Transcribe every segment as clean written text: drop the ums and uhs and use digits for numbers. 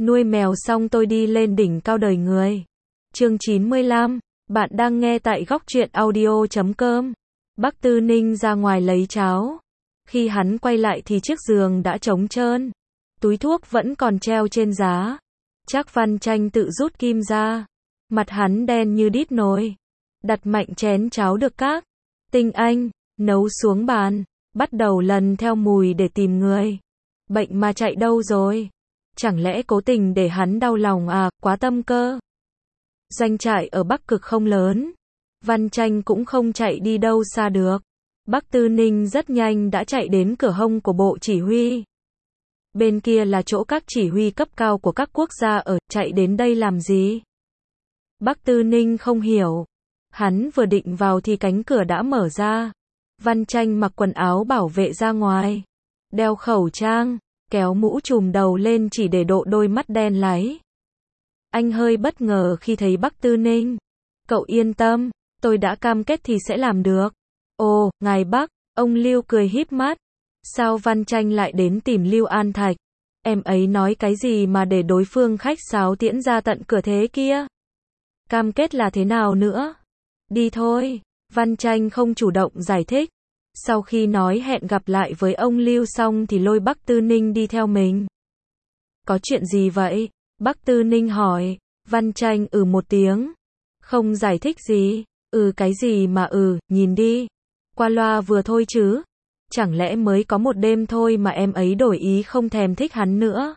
Nuôi mèo xong tôi đi lên đỉnh cao đời người. Chương 95, bạn đang nghe tại góc truyện audio.com. Bác Tư Ninh ra ngoài lấy cháo. Khi hắn quay lại thì chiếc giường đã trống trơn. Túi thuốc vẫn còn treo trên giá. Trác Văn Tranh tự rút kim ra. Mặt hắn đen như đít nồi. Đặt mạnh chén cháo được các tinh anh nấu xuống bàn. Bắt đầu lần theo mùi để tìm người. Bệnh mà chạy đâu rồi? Chẳng lẽ cố tình để hắn đau lòng à, quá tâm cơ. Doanh trại ở Bắc Cực không lớn. Văn Tranh cũng không chạy đi đâu xa được. Bác Tư Ninh rất nhanh đã chạy đến cửa hông của bộ chỉ huy. Bên kia là chỗ các chỉ huy cấp cao của các quốc gia ở, chạy đến đây làm gì? Bác Tư Ninh không hiểu. Hắn vừa định vào thì cánh cửa đã mở ra. Văn Tranh mặc quần áo bảo vệ ra ngoài. Đeo khẩu trang, kéo mũ trùm đầu lên chỉ để độ đôi mắt đen láy. Anh hơi bất ngờ khi thấy Bác Tư Ninh. Cậu yên tâm, tôi đã cam kết thì sẽ làm được. Ồ, ngài Bác, ông Lưu cười híp mắt. Sao Văn Tranh lại đến tìm Lưu An Thạch? Em ấy nói cái gì mà để đối phương khách sáo tiễn ra tận cửa thế kia? Cam kết là thế nào nữa? Đi thôi. Văn Tranh không chủ động giải thích. Sau khi nói hẹn gặp lại với ông Lưu xong thì lôi Bác Tư Ninh đi theo mình. Có chuyện gì vậy? Bác Tư Ninh hỏi. Văn Tranh một tiếng. Không giải thích gì. Cái gì mà nhìn đi. Qua loa vừa thôi chứ. Chẳng lẽ mới có một đêm thôi mà em ấy đổi ý không thèm thích hắn nữa.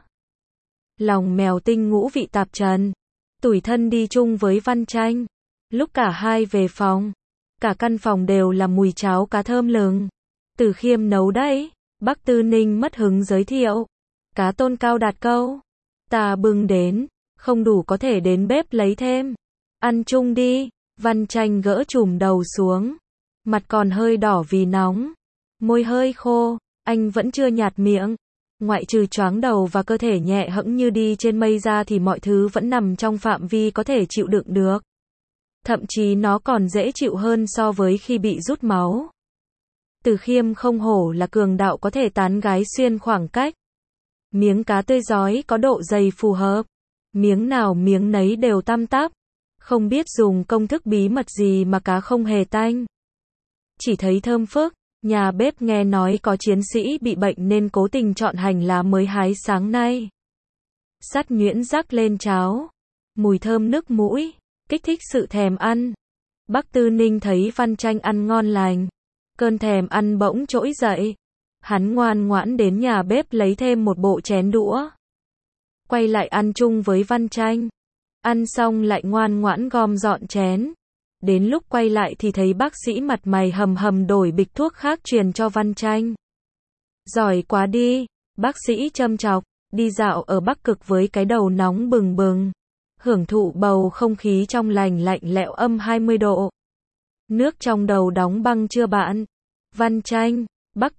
Lòng mèo tinh ngũ vị tạp trần. Tủi thân đi chung với Văn Tranh. Lúc cả hai về phòng. Cả căn phòng đều là mùi cháo cá thơm lừng. Từ Khiêm nấu đấy. Bác Tư Ninh mất hứng giới thiệu. Cá tôn cao đạt câu. Ta bưng đến. Không đủ có thể đến bếp lấy thêm. Ăn chung đi. Văn Tranh gỡ chùm đầu xuống. Mặt còn hơi đỏ vì nóng. Môi hơi khô. Anh vẫn chưa nhạt miệng. Ngoại trừ choáng đầu và cơ thể nhẹ hẫng như đi trên mây ra thì mọi thứ vẫn nằm trong phạm vi có thể chịu đựng được. Thậm chí nó còn dễ chịu hơn so với khi bị rút máu. Từ Khiêm không hổ là cường đạo có thể tán gái xuyên khoảng cách. Miếng cá tươi rói có độ dày phù hợp. Miếng nào miếng nấy đều tăm tắp. Không biết dùng công thức bí mật gì mà cá không hề tanh. Chỉ thấy thơm phức. Nhà bếp nghe nói có chiến sĩ bị bệnh nên cố tình chọn hành lá mới hái sáng nay. Sắt nhuyễn rắc lên cháo. Mùi thơm nức mũi. Kích thích sự thèm ăn. Bác Tư Ninh thấy Văn Tranh ăn ngon lành. Cơn thèm ăn bỗng trỗi dậy. Hắn ngoan ngoãn đến nhà bếp lấy thêm một bộ chén đũa. Quay lại ăn chung với Văn Tranh. Ăn xong lại ngoan ngoãn gom dọn chén. Đến lúc quay lại thì thấy bác sĩ mặt mày hầm hầm đổi bịch thuốc khác truyền cho Văn Tranh. Giỏi quá đi. Bác sĩ châm chọc. Đi dạo ở Bắc Cực với cái đầu nóng bừng bừng. Hưởng thụ bầu không khí trong lành lạnh lẽo âm 20 độ. Nước trong đầu đóng băng chưa bạn? Văn Tranh, Bác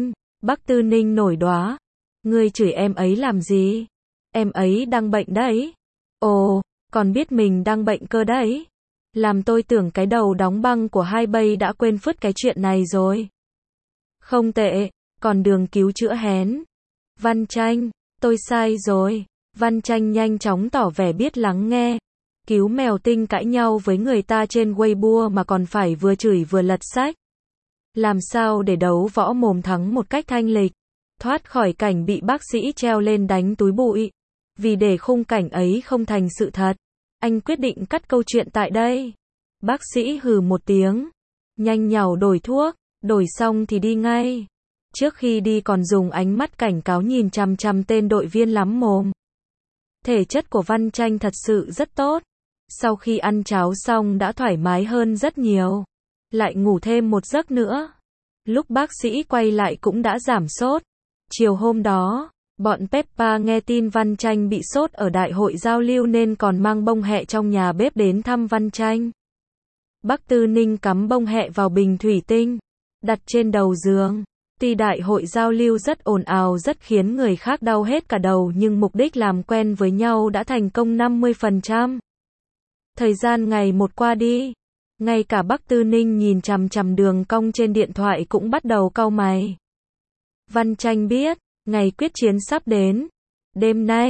Tư Ninh nổi đoá. Ngươi chửi em ấy làm gì? Em ấy đang bệnh đấy. Ồ, còn biết mình đang bệnh cơ đấy. Làm tôi tưởng cái đầu đóng băng của hai bay đã quên phứt cái chuyện này rồi. Không tệ, còn đường cứu chữa hén. Văn Tranh, tôi sai rồi. Văn Tranh nhanh chóng tỏ vẻ biết lắng nghe. Cứu mèo tinh cãi nhau với người ta trên Weibo mà còn phải vừa chửi vừa lật sách. Làm sao để đấu võ mồm thắng một cách thanh lịch. Thoát khỏi cảnh bị bác sĩ treo lên đánh túi bụi. Vì để khung cảnh ấy không thành sự thật. Anh quyết định cắt câu chuyện tại đây. Bác sĩ hừ một tiếng. Nhanh nhảu đổi thuốc. Đổi xong thì đi ngay. Trước khi đi còn dùng ánh mắt cảnh cáo nhìn chằm chằm tên đội viên lắm mồm. Thể chất của Văn Tranh thật sự rất tốt. Sau khi ăn cháo xong đã thoải mái hơn rất nhiều. Lại ngủ thêm một giấc nữa. Lúc bác sĩ quay lại cũng đã giảm sốt. Chiều hôm đó, bọn Peppa nghe tin Văn Tranh bị sốt ở đại hội giao lưu nên còn mang bông hẹ trong nhà bếp đến thăm Văn Tranh. Bác Tư Ninh cắm bông hẹ vào bình thủy tinh, đặt trên đầu giường. Tuy đại hội giao lưu rất ồn ào rất khiến người khác đau hết cả đầu nhưng mục đích làm quen với nhau đã thành công 50%. Thời gian ngày một qua đi. Ngay cả Bác Tư Ninh nhìn chằm chằm đường cong trên điện thoại cũng bắt đầu cau mày. Văn Tranh biết, ngày quyết chiến sắp đến. Đêm nay,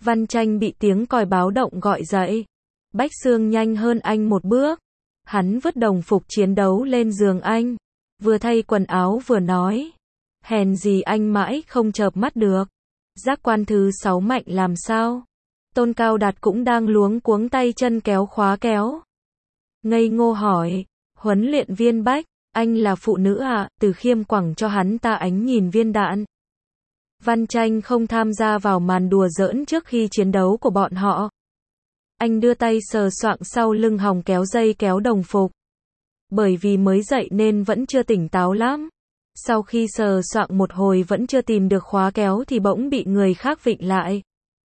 Văn Tranh bị tiếng còi báo động gọi dậy. Bách Xương nhanh hơn anh một bước. Hắn vứt đồng phục chiến đấu lên giường anh. Vừa thay quần áo vừa nói. Hèn gì anh mãi không chợp mắt được. Giác quan thứ 6 mạnh làm sao? Tôn Cao Đạt cũng đang luống cuống tay chân kéo khóa kéo. Ngây ngô hỏi. Huấn luyện viên Bách, anh là phụ nữ à? Từ Khiêm quẳng cho hắn ta ánh nhìn viên đạn. Văn Tranh không tham gia vào màn đùa giỡn trước khi chiến đấu của bọn họ. Anh đưa tay sờ soạng sau lưng hòng kéo dây kéo đồng phục. Bởi vì mới dậy nên vẫn chưa tỉnh táo lắm. Sau khi sờ soạng một hồi vẫn chưa tìm được khóa kéo thì bỗng bị người khác vịn lại.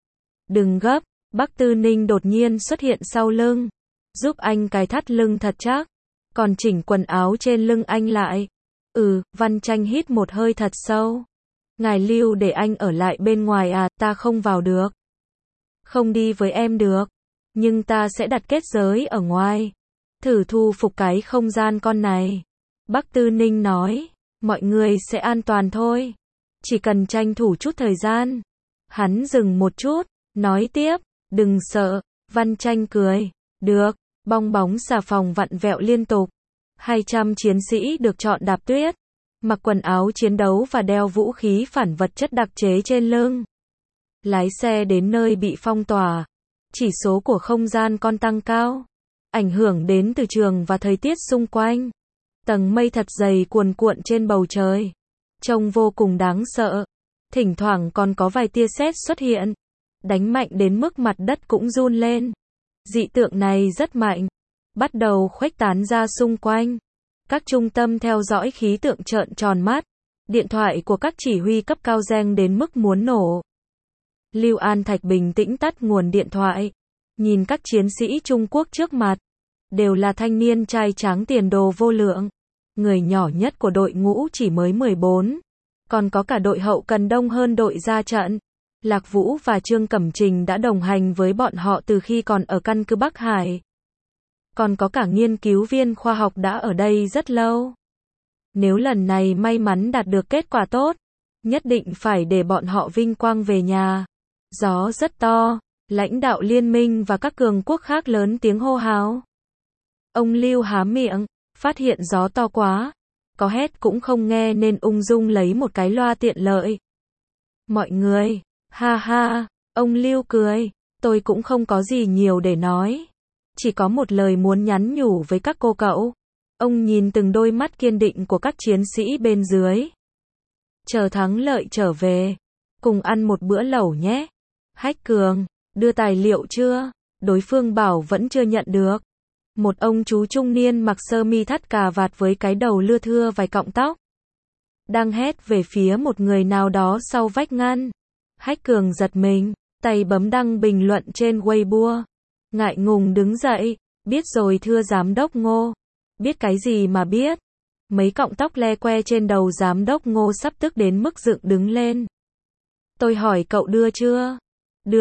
Đừng gấp, Bắc Tư Ninh đột nhiên xuất hiện sau lưng. Giúp anh cài thắt lưng thật chắc. Còn chỉnh quần áo trên lưng anh lại. Văn Tranh hít một hơi thật sâu. Ngài lưu để anh ở lại bên ngoài à? Ta không vào được. Không đi với em được. Nhưng ta sẽ đặt kết giới ở ngoài. Thử thu phục cái không gian con này. Bắc Tư Ninh nói. Mọi người sẽ an toàn thôi. Chỉ cần tranh thủ chút thời gian. Hắn dừng một chút. Nói tiếp. Đừng sợ. Văn Tranh cười. Được. Bong bóng xà phòng vặn vẹo liên tục. 200 chiến sĩ được chọn đạp tuyết. Mặc quần áo chiến đấu và đeo vũ khí phản vật chất đặc chế trên lưng. Lái xe đến nơi bị phong tỏa. Chỉ số của không gian con tăng cao. Ảnh hưởng đến từ trường và thời tiết xung quanh. Tầng mây thật dày cuồn cuộn trên bầu trời. Trông vô cùng đáng sợ. Thỉnh thoảng còn có vài tia sét xuất hiện. Đánh mạnh đến mức mặt đất cũng run lên. Dị tượng này rất mạnh. Bắt đầu khuếch tán ra xung quanh. Các trung tâm theo dõi khí tượng trợn tròn mắt. Điện thoại của các chỉ huy cấp cao reng đến mức muốn nổ. Lưu An Thạch bình tĩnh tắt nguồn điện thoại. Nhìn các chiến sĩ Trung Quốc trước mặt. Đều là thanh niên trai tráng tiền đồ vô lượng. Người nhỏ nhất của đội ngũ chỉ mới 14. Còn có cả đội hậu cần đông hơn đội ra trận. Lạc Vũ và Trương Cẩm Trình đã đồng hành với bọn họ từ khi còn ở căn cứ Bắc Hải. Còn có cả nghiên cứu viên khoa học đã ở đây rất lâu. Nếu lần này may mắn đạt được kết quả tốt, nhất định phải để bọn họ vinh quang về nhà. Gió rất to, lãnh đạo liên minh và các cường quốc khác lớn tiếng hô hào. Ông Lưu há miệng, phát hiện gió to quá. Có hét cũng không nghe nên ung dung lấy một cái loa tiện lợi. Mọi người, ha ha, ông Lưu cười, tôi cũng không có gì nhiều để nói. Chỉ có một lời muốn nhắn nhủ với các cô cậu. Ông nhìn từng đôi mắt kiên định của các chiến sĩ bên dưới. Chờ thắng lợi trở về. Cùng ăn một bữa lẩu nhé. Hách Cường, đưa tài liệu chưa? Đối phương bảo vẫn chưa nhận được. Một ông chú trung niên mặc sơ mi thắt cà vạt với cái đầu lưa thưa vài cọng tóc. Đang hét về phía một người nào đó sau vách ngăn. Hách Cường giật mình, tay bấm đăng bình luận trên Weibo. Ngại ngùng đứng dậy, biết rồi thưa giám đốc Ngô. Biết cái gì mà biết. Mấy cọng tóc le que trên đầu giám đốc Ngô sắp tức đến mức dựng đứng lên. Tôi hỏi cậu đưa chưa? Đưa,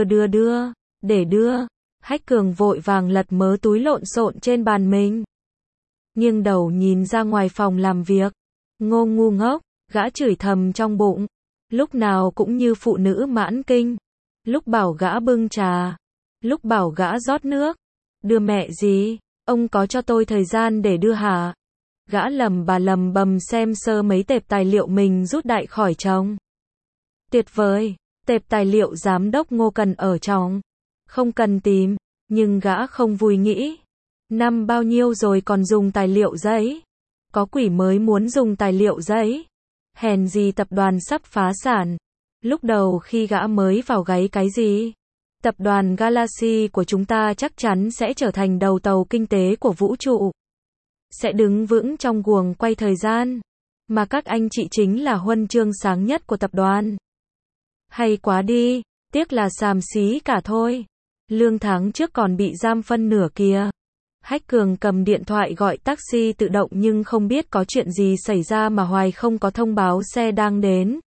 để đưa. Hách Cường vội vàng lật mớ túi lộn xộn trên bàn mình. Nghiêng đầu nhìn ra ngoài phòng làm việc. Ngô ngu ngốc, gã chửi thầm trong bụng. Lúc nào cũng như phụ nữ mãn kinh. Lúc bảo gã bưng trà. Lúc bảo gã rót nước. Đưa mẹ gì? Ông có cho tôi thời gian để đưa hả? Gã lầm bầm xem sơ mấy tệp tài liệu mình rút đại khỏi chồng. Tuyệt vời, tệp tài liệu giám đốc Ngô cần ở trong. Không cần tìm, nhưng gã không vui nghĩ. Năm bao nhiêu rồi còn dùng tài liệu giấy? Có quỷ mới muốn dùng tài liệu giấy. Hèn gì tập đoàn sắp phá sản. Lúc đầu khi gã mới vào gáy cái gì? Tập đoàn Galaxy của chúng ta chắc chắn sẽ trở thành đầu tàu kinh tế của vũ trụ. Sẽ đứng vững trong guồng quay thời gian. Mà các anh chị chính là huân chương sáng nhất của tập đoàn. Hay quá đi, tiếc là xàm xí cả thôi. Lương tháng trước còn bị giam phân nửa kìa. Hách Cường cầm điện thoại gọi taxi tự động nhưng không biết có chuyện gì xảy ra mà hoài không có thông báo xe đang đến.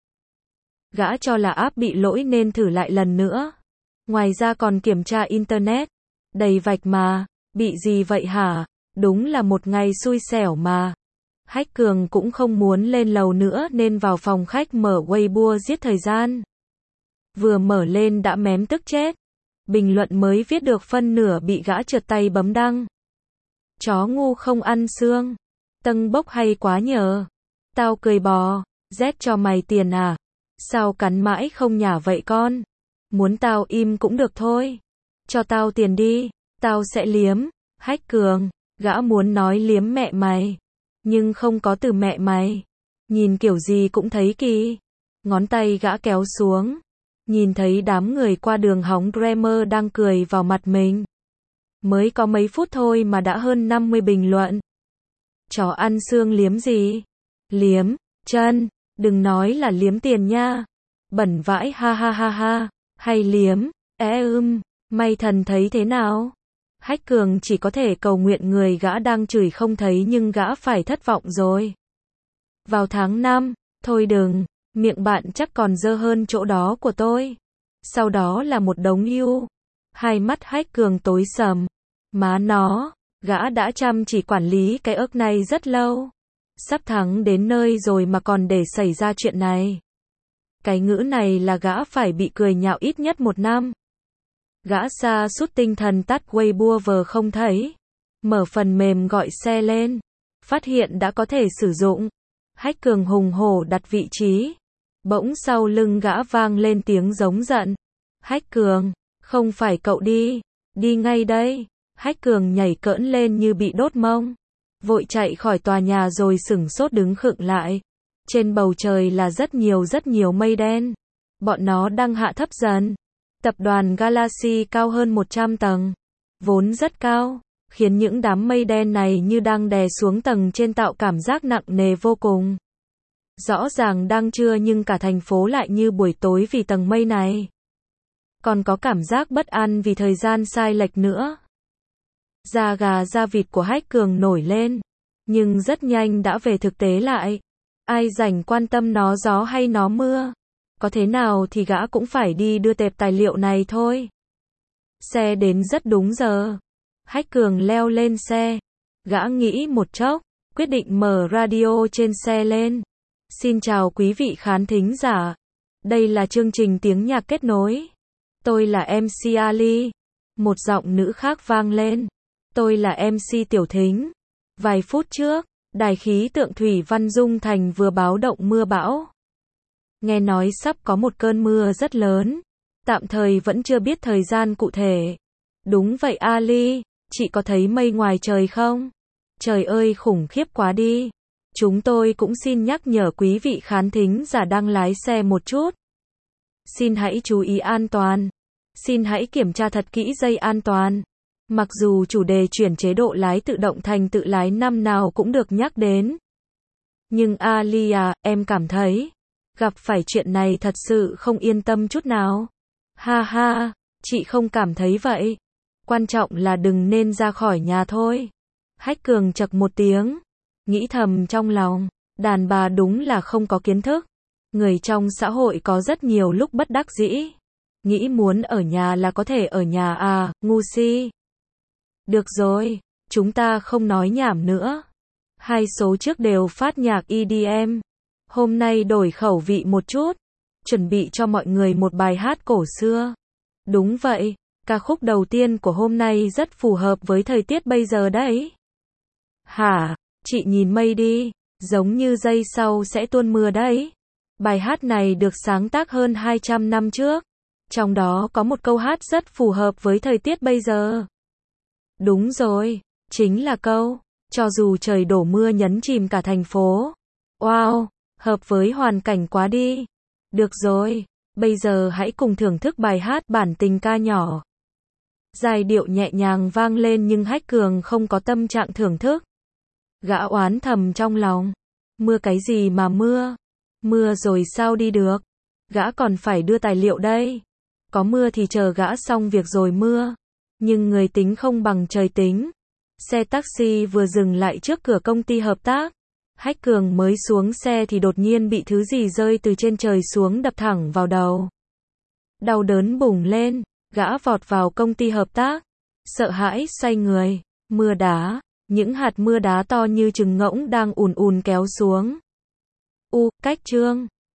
Gã cho là app bị lỗi nên thử lại lần nữa. Ngoài ra còn kiểm tra internet. Đầy vạch mà, bị gì vậy hả? Đúng là một ngày xui xẻo mà. Hách Cường cũng không muốn lên lầu nữa nên vào phòng khách mở Weibo giết thời gian. Vừa mở lên đã mém tức chết. Bình luận mới viết được phân nửa bị gã trượt tay bấm đăng. Chó ngu không ăn xương. Tâng bốc hay quá nhờ. Tao cười bò, rét cho mày tiền à? Sao cắn mãi không nhả vậy con? Muốn tao im cũng được thôi. Cho tao tiền đi, tao sẽ liếm. Hách Cường, gã muốn nói liếm mẹ mày. Nhưng không có từ mẹ mày. Nhìn kiểu gì cũng thấy kỳ. Ngón tay gã kéo xuống. Nhìn thấy đám người qua đường hóng Grammar đang cười vào mặt mình. Mới có mấy phút thôi mà đã hơn 50 bình luận. Chó ăn xương liếm gì? Liếm, chân, đừng nói là liếm tiền nha. Bẩn vãi ha ha ha ha. Hay liếm, may thần thấy thế nào? Hách Cường chỉ có thể cầu nguyện người gã đang chửi không thấy nhưng gã phải thất vọng rồi. Vào tháng 5, thôi đừng, miệng bạn chắc còn dơ hơn chỗ đó của tôi. Sau đó là một đống yêu. Hai mắt Hách Cường tối sầm. Má nó, gã đã chăm chỉ quản lý cái ức này rất lâu. Sắp thắng đến nơi rồi mà còn để xảy ra chuyện này. Cái ngữ này là gã phải bị cười nhạo ít nhất 1 năm. Gã sa sút tinh thần tắt Weibo vờ không thấy. Mở phần mềm gọi xe lên. Phát hiện đã có thể sử dụng. Hách Cường hùng hổ đặt vị trí. Bỗng sau lưng gã vang lên tiếng giống giận. Hách Cường, không phải cậu đi. Đi ngay đây. Hách Cường nhảy cỡn lên như bị đốt mông. Vội chạy khỏi tòa nhà rồi sửng sốt đứng khựng lại. Trên bầu trời là rất nhiều mây đen. Bọn nó đang hạ thấp dần. Tập đoàn Galaxy cao hơn 100 tầng. Vốn rất cao, khiến những đám mây đen này như đang đè xuống tầng trên tạo cảm giác nặng nề vô cùng. Rõ ràng đang trưa nhưng cả thành phố lại như buổi tối vì tầng mây này. Còn có cảm giác bất an vì thời gian sai lệch nữa. Da gà da vịt của Hách Cường nổi lên. Nhưng rất nhanh đã về thực tế lại. Ai rảnh quan tâm nó gió hay nó mưa. Có thế nào thì gã cũng phải đi đưa tệp tài liệu này thôi. Xe đến rất đúng giờ. Hách Cường leo lên xe. Gã nghĩ một chốc, quyết định mở radio trên xe lên. Xin chào quý vị khán thính giả. Đây là chương trình tiếng nhạc kết nối. Tôi là MC Ali. Một giọng nữ khác vang lên. Tôi là MC Tiểu Thính. Vài phút trước, Đài khí tượng thủy văn Dung Thành vừa báo động mưa bão. Nghe nói sắp có một cơn mưa rất lớn. Tạm thời vẫn chưa biết thời gian cụ thể. Đúng vậy Ali, chị có thấy mây ngoài trời không? Trời ơi khủng khiếp quá đi. Chúng tôi cũng xin nhắc nhở quý vị khán thính giả đang lái xe một chút. Xin hãy chú ý an toàn. Xin hãy kiểm tra thật kỹ dây an toàn. Mặc dù chủ đề chuyển chế độ lái tự động thành tự lái năm nào cũng được nhắc đến. Nhưng Ali à, em cảm thấy, gặp phải chuyện này thật sự không yên tâm chút nào. Ha ha, chị không cảm thấy vậy. Quan trọng là đừng nên ra khỏi nhà thôi. Hách Cường chậc một tiếng. Nghĩ thầm trong lòng, đàn bà đúng là không có kiến thức. Người trong xã hội có rất nhiều lúc bất đắc dĩ. Nghĩ muốn ở nhà là có thể ở nhà à, ngu si. Được rồi, chúng ta không nói nhảm nữa. Hai số trước đều phát nhạc EDM. Hôm nay đổi khẩu vị một chút. Chuẩn bị cho mọi người một bài hát cổ xưa. Đúng vậy, ca khúc đầu tiên của hôm nay rất phù hợp với thời tiết bây giờ đấy. Hả, chị nhìn mây đi, giống như giây sau sẽ tuôn mưa đấy. Bài hát này được sáng tác hơn 200 năm trước. Trong đó có một câu hát rất phù hợp với thời tiết bây giờ. Đúng rồi, chính là câu, cho dù trời đổ mưa nhấn chìm cả thành phố. Wow, hợp với hoàn cảnh quá đi. Được rồi, bây giờ hãy cùng thưởng thức bài hát bản tình ca nhỏ. Giai điệu nhẹ nhàng vang lên nhưng Hách Cường không có tâm trạng thưởng thức. Gã oán thầm trong lòng. Mưa cái gì mà mưa? Mưa rồi sao đi được? Gã còn phải đưa tài liệu đây. Có mưa thì chờ gã xong việc rồi mưa. Nhưng người tính không bằng trời tính. Xe taxi vừa dừng lại trước cửa công ty hợp tác. Hách Cường mới xuống xe thì đột nhiên bị thứ gì rơi từ trên trời xuống đập thẳng vào đầu. Đau đớn bùng lên, gã vọt vào công ty hợp tác. Sợ hãi xoay người, mưa đá, những hạt mưa đá to như trứng ngỗng đang ùn ùn kéo xuống. Cách Trương,